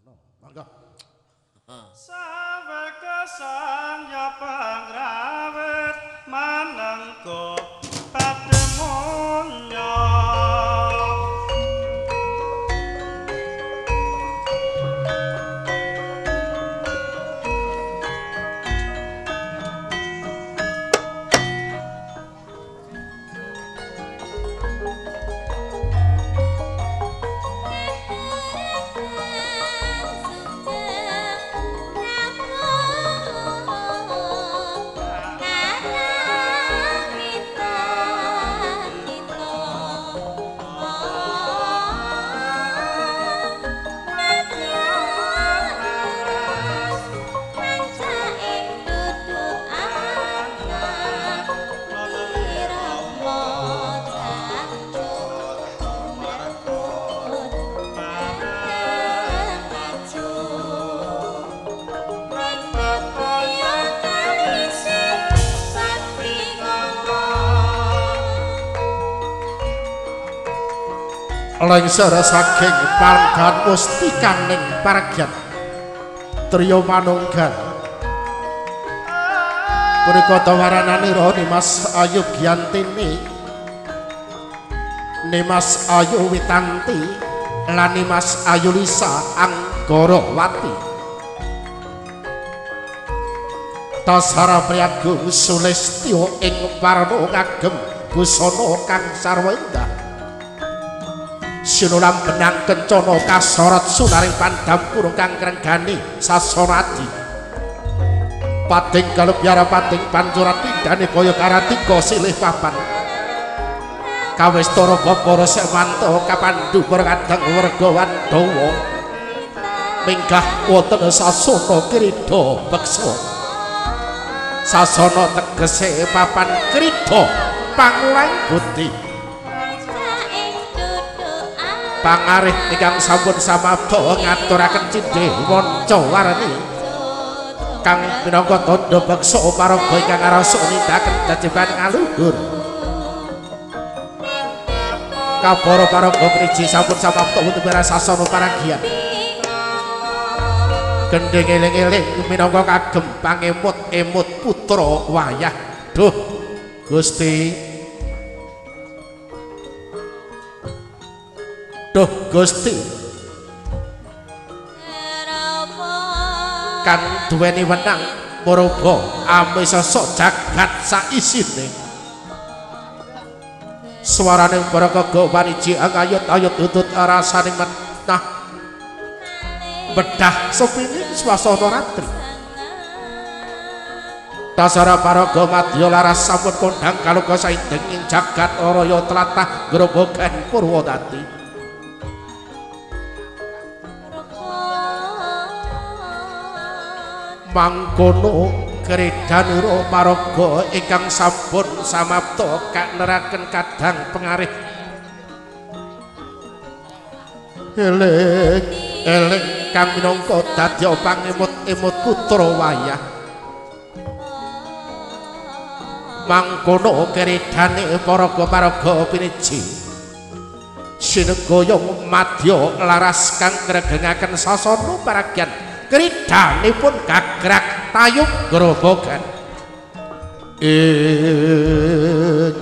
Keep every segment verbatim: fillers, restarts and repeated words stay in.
No, mangga. Sawekesan ya pangrawit manengko pademonyo. Lengser saking pargan mustikaning pargyan Trio Manunggal punika tawarananira Nimas Ayu Gyantini Nimas Ayu Witanti lan Nimas Ayu Lisa Anggarawati Tasara Priyagung Sulistyo ing warna ngagem busana kang sarwa indah sinulam benang kencana kasorot sunaring pandam kurung kang krenggani sasana adi pating kalebyara pating pancurat pindhane kaya karatika silih papan kawistara babara semanto kapandu kadang warga Wandawa minggah wonten sasana krida beksa sasana tegese papan krida pangulang budi pangarih ingkang sampun samabda ngaturaken cindhe wanca warni kang minangka tandha beksa paraga ingkang arasa nindakaken jajeban ngaluhur kabara paraga priji sampun samabda wonten sasana paragyan gendheng eling-eling minangka kagem pangemut-emut putra wayah duh Gusti Duh Gusti kan duweni wenang maraba amisasa jagat saisine swaraning para kega waniji ayut-ayut tutut rasaning menah bedah sepining swasana ratri Tasara paraga madya laras sampun kondhang kaluga saindeng ing jagat raya tlatah grobogan Purwodadi mangkono kredanira paraga ingkang sampun samapta kaneraken kadang pengarih eling eling kang minangka dadya pangemut-emut putra wayah mangkono kredane paraga-paraga piniji sinegaya madya laras kang ngregengaken sasana paragyan kridanipun gagrag tayub grobogan ing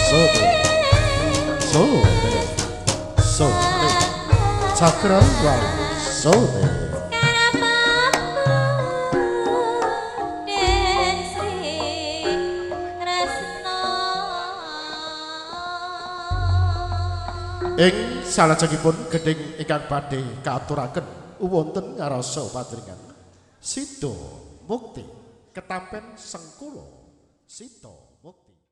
Sode Sode Sode Cakrawala Sode ing salajengipun gedhing ingkang badhe kaaturaken wonten ngarasa padringan Sida Mukti ketampen Sengkula Sita